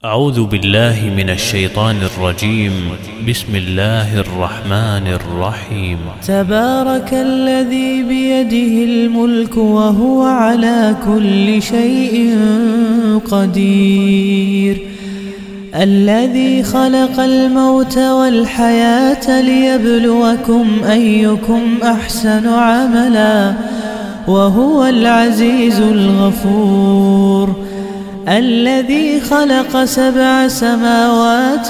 أعوذ بالله من الشيطان الرجيم. بسم الله الرحمن الرحيم. تبارك الذي بيده الملك وهو على كل شيء قدير، الذي خلق الموت والحياة ليبلوكم أيكم أحسن عملا، وهو العزيز الغفور، الذي خلق 7 سماوات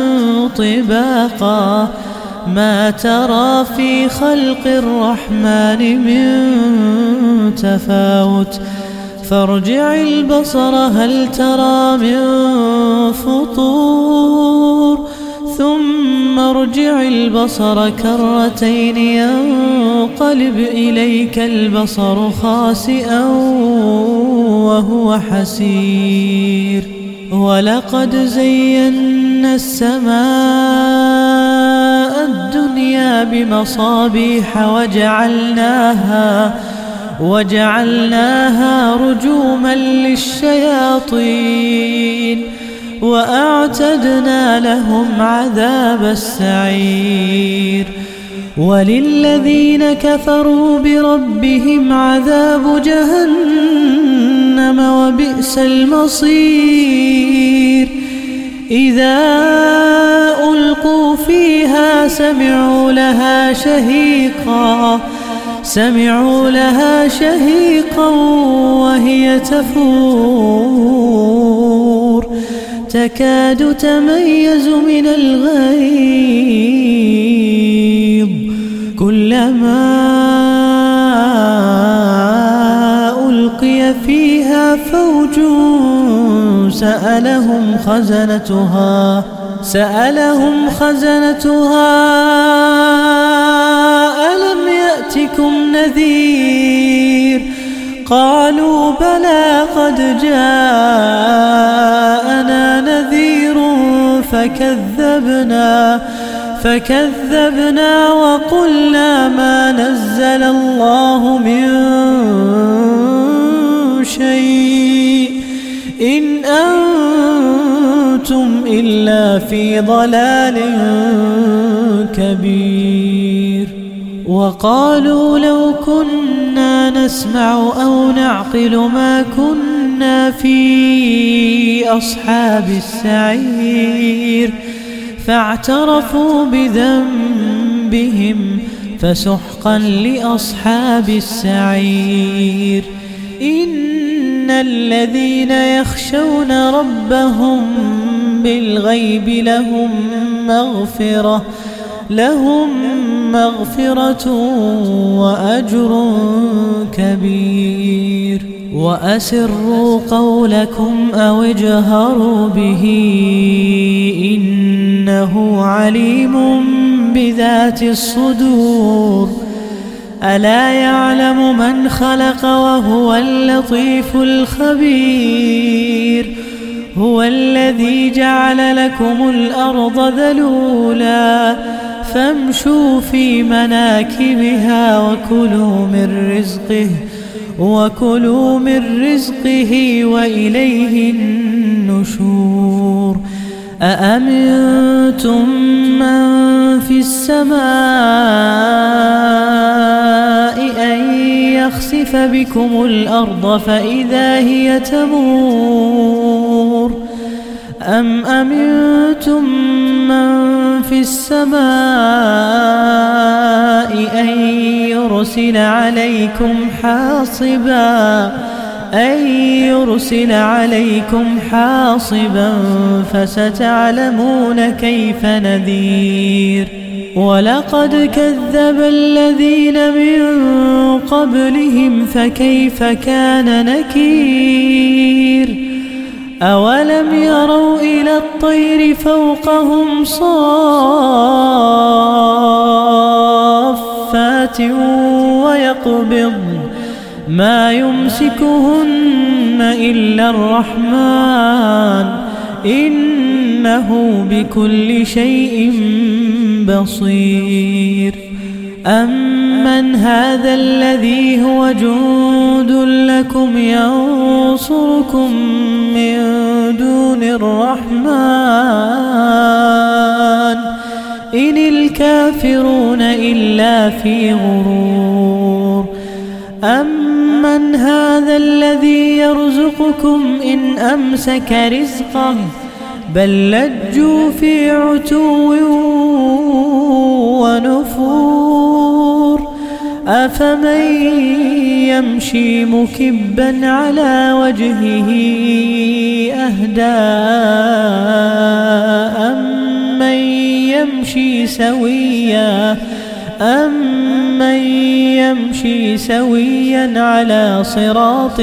طباقا، ما ترى في خلق الرحمن من تفاوت، فارجع البصر هل ترى من فطور، ثم ارجع البصر كرتين ينقلب إليك البصر خاسئا وهو حسير، ولقد زينا السماء الدنيا بمصابيح وجعلناها رجوما للشياطين، وأعتدنا لهم عذاب السعير، وللذين كفروا بربهم عذاب جهنم وبئس المصير، إذا ألقوا فيها سمعوا لها شهيقا وهي تفور، تكاد تميز من الغيظ، كلما ألقي فيها فوج سألهم خزنتها ألم يأتكم نذير، قالوا بلى قد جاءنا نذير فكذبنا وقلنا ما نزل الله من شيء إن أنتم إلا في ضلال كبير، وقالوا لو كنا نسمع أو نعقل ما كنا في أصحاب السعير، فاعترفوا بذنبهم فسحقا لأصحاب السعير، إن الذين يخشون ربهم بالغيب لهم مغفرة وأجر كبير، وأسروا قولكم أو اجهروا به إنه عليم بذات الصدور، ألا يعلم من خلق وهو اللطيف الخبير، هو الذي جعل لكم الأرض ذلولا فامشوا في مناكبها وكلوا من رزقه وإليه النشور، أأمنتم من في السماء أن يخسف بكم الأرض فإذا هي تمور، أم أمنتم من في السماء أن يرسل عليكم حاصبا فستعلمون كيف نذير، ولقد كذب الذين من قبلهم فكيف كان نكير، أولم يروا إلى الطير فوقهم صافات ويقبضن ما يمسكهن إلا الرحمن إنه بكل شيء بصير، أمن هذا الذي هو جند لكم ينصركم من دون الرحمن إن الكافرون إلا في غرور. أمن هذا الذي يرزقكم إن أمسك رزقه بل لجوا في عتو ونفور. أفمن يمشي مكبا على وجهه أهدى أمن يمشي سويا على صراط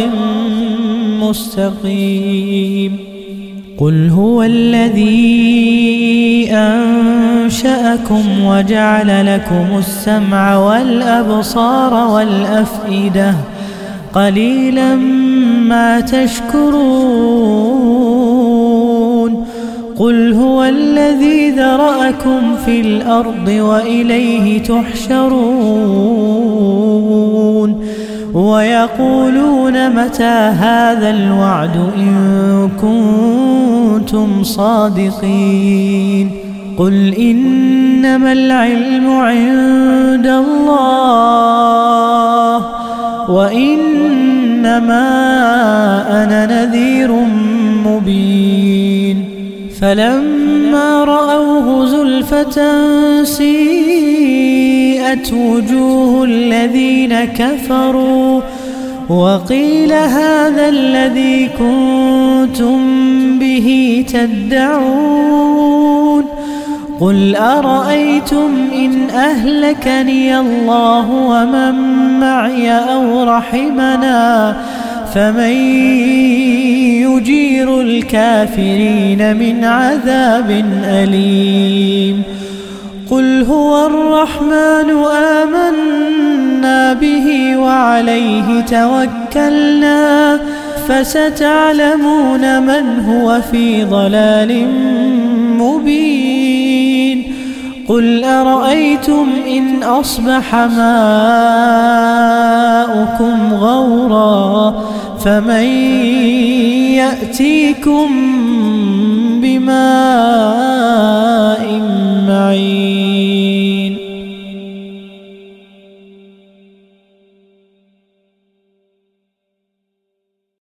مستقيم. قل هو الذي أنشأكم وجعل لكم السمع والأبصار والأفئدة قليلا ما تشكرون. قل هو الذي ذرأكم في الأرض وإليه تحشرون. ويقولون متى هذا الوعد إن كنتم صادقين. قل إنما العلم عند الله وإنما أنا نذير مبين. فلما رأوه زلفة سيئت وجوه الذين كفروا وقيل هذا الذي كنتم به تدعون. قل أرأيتم إن أهلكني الله ومن معي أو رحمنا فمن يجير الكافرين من عذاب أليم. قل هو الرحمن آمنا به وعليه توكلنا فستعلمون من هو في ضلال مبين. قل أرأيتم إن أصبح ماؤكم غورا فمن يأتيكم بماء